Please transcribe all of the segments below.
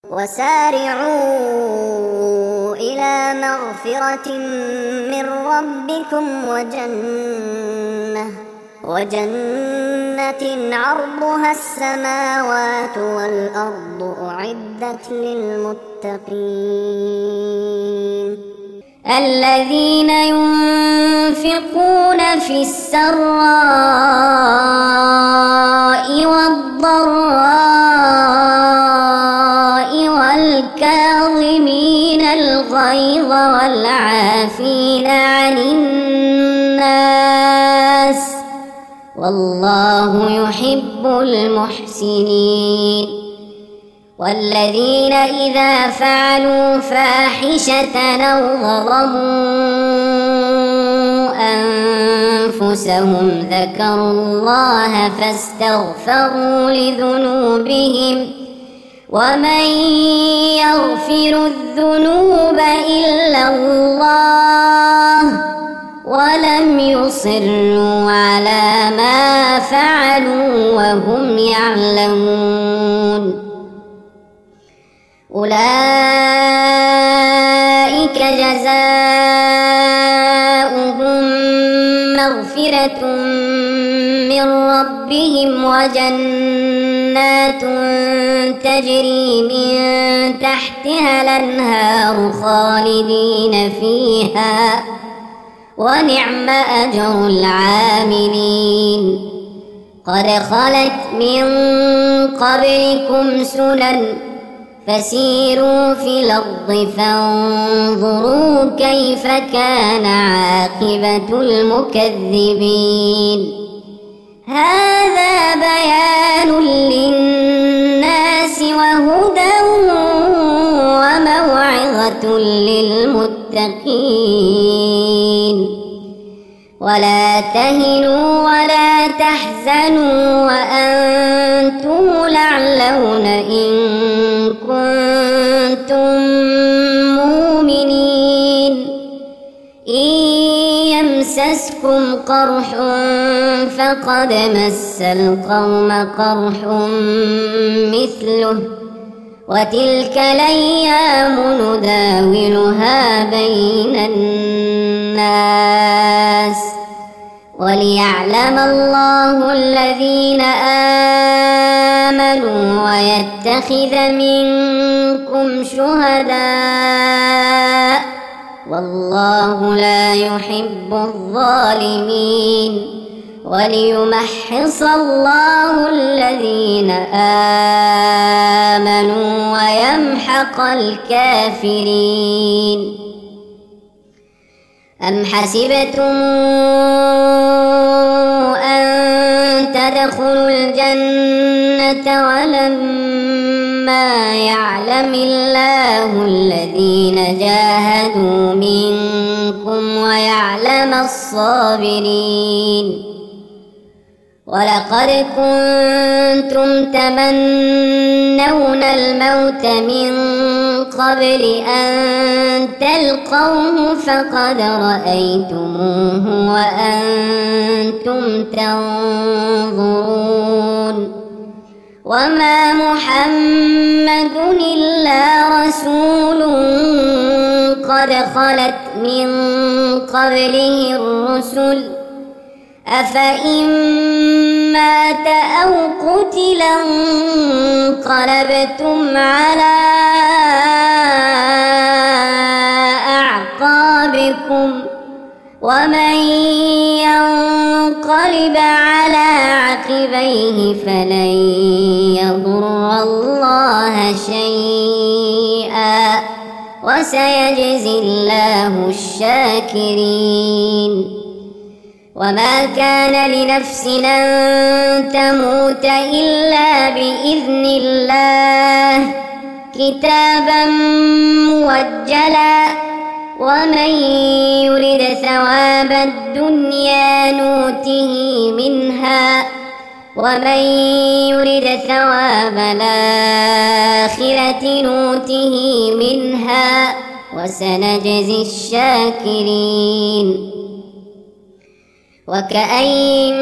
وسارعوا إلى مغفرة من ربكم وجنة عرضها السماوات والأرض أعدت للمتقين الذين ينفقون في السراء والضراء والكاظمين الغيظ والعافين عن الناس والله يحب المحسنين والذين إذا فعلوا فاحشة أو ظلموا أنفسهم ذكروا الله فاستغفروا لذنوبهم ومن يغفر الذنوب إلا الله ولم يصروا على ما فعلوا وهم يعلمون أولئك جزاؤهم مغفرة من ربهم وجنات تجري من تحتها الأنهار خالدين فيها ونعم أجر العاملين قد خلت من قبلكم سنن فسيروا في الأرض فانظروا كيف كان عاقبة المكذبين هذا بيان للناس وهدى وموعظة للمتقين ولا تهنوا ولا تحزنوا وأنتم الأعلون إن كنتم مؤمنين إن يمسسكم قرح فقد مس القوم قرح مثله وتلك الأيام نداولها بين الناس وليعلم الله الذين آمنوا ويتخذ منكم شهداء والله لا يحب الظالمين وليمحص الله الذين آمنوا ويمحق الكافرين أم حسبتم أن تدخلوا الجنة ولما يعلم الله الذين جاهدوا منكم ويعلم الصابرين ولقد كنتم تمنون الموت من قبل أن تلقوه فقد رأيتموه وأنتم تنظرون وما محمد إلا رسول قد خلت من قبله الرسل أفإن مات أو قتل انقلبتم على أعقابكم ومن ينقلب على عقبيه فلن يضر الله شيئا وسيجزي الله الشاكرين وما كان لنفس أن تموت إلا بإذن الله كتابا مؤجلا ومن يرد ثواب الدنيا نوته منها ومن يرد ثواب الآخرة نوته منها وسنجزي الشاكرين وكأين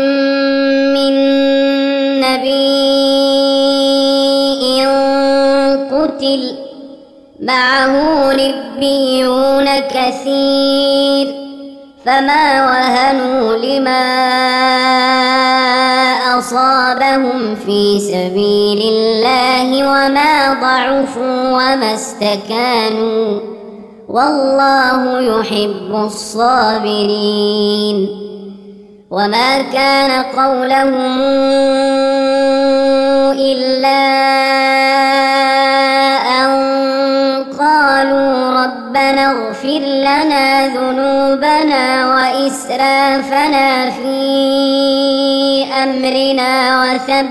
من نبي قتل يقتل معه ربيون كثير فما وهنوا لما أصابهم في سبيل الله وما ضعفوا وما استكانوا والله يحب الصابرين. وما كان قولهم إلا أن قالوا ربنا اغفر لنا ذنوبنا وإسرافنا في أمرنا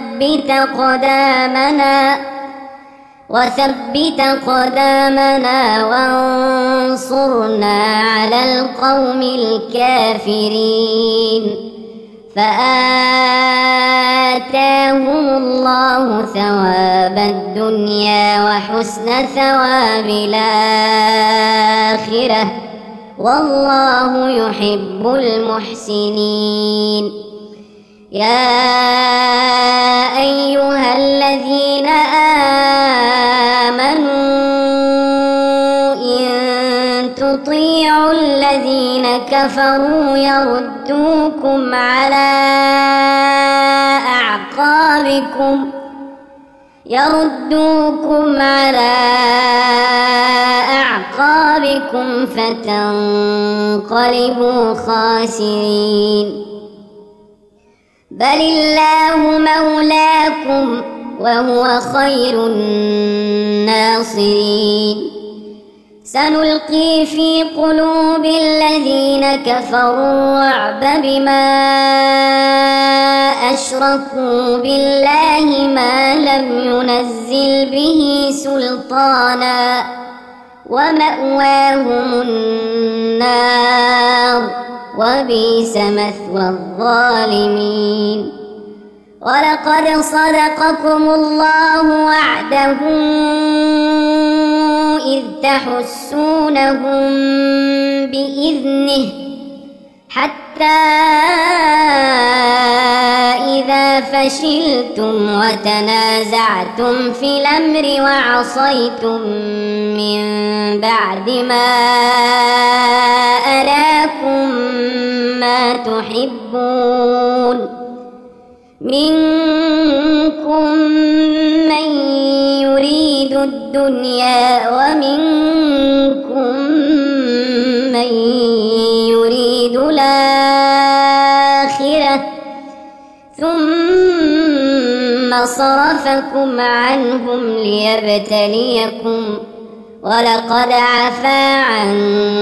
وثبت قدامنا وانصرنا على القوم الكافرين. فآتاهم الله ثواب الدنيا وحسن ثواب الآخرة والله يحب المحسنين. يا أيها الذين آمنوا إن تطيعوا الذين كفروا يردوكم على أعقابكم فتنقلبوا خاسرين. بل الله مولاكم وهو خير الناصرين. سنلقي في قلوب الذين كفروا الرعب بما أشركوا بالله ما لم ينزل به سلطانا ومأواهم النار وبئس مثوى الظالمين. ولقد صدقكم الله وعده إذ تحسونهم بإذنه حتى إذا فشلتم وتنازعتم في الأمر وعصيتم من بعد ما أراكم ما تحبون منكم من يريد الدنيا ومنكم من يريد الآخرة ثم صرفكم عنهم ليبتليكم ولقد عفا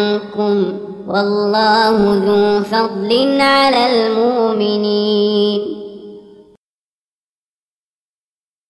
عنكم والله ذو فضل على المؤمنين.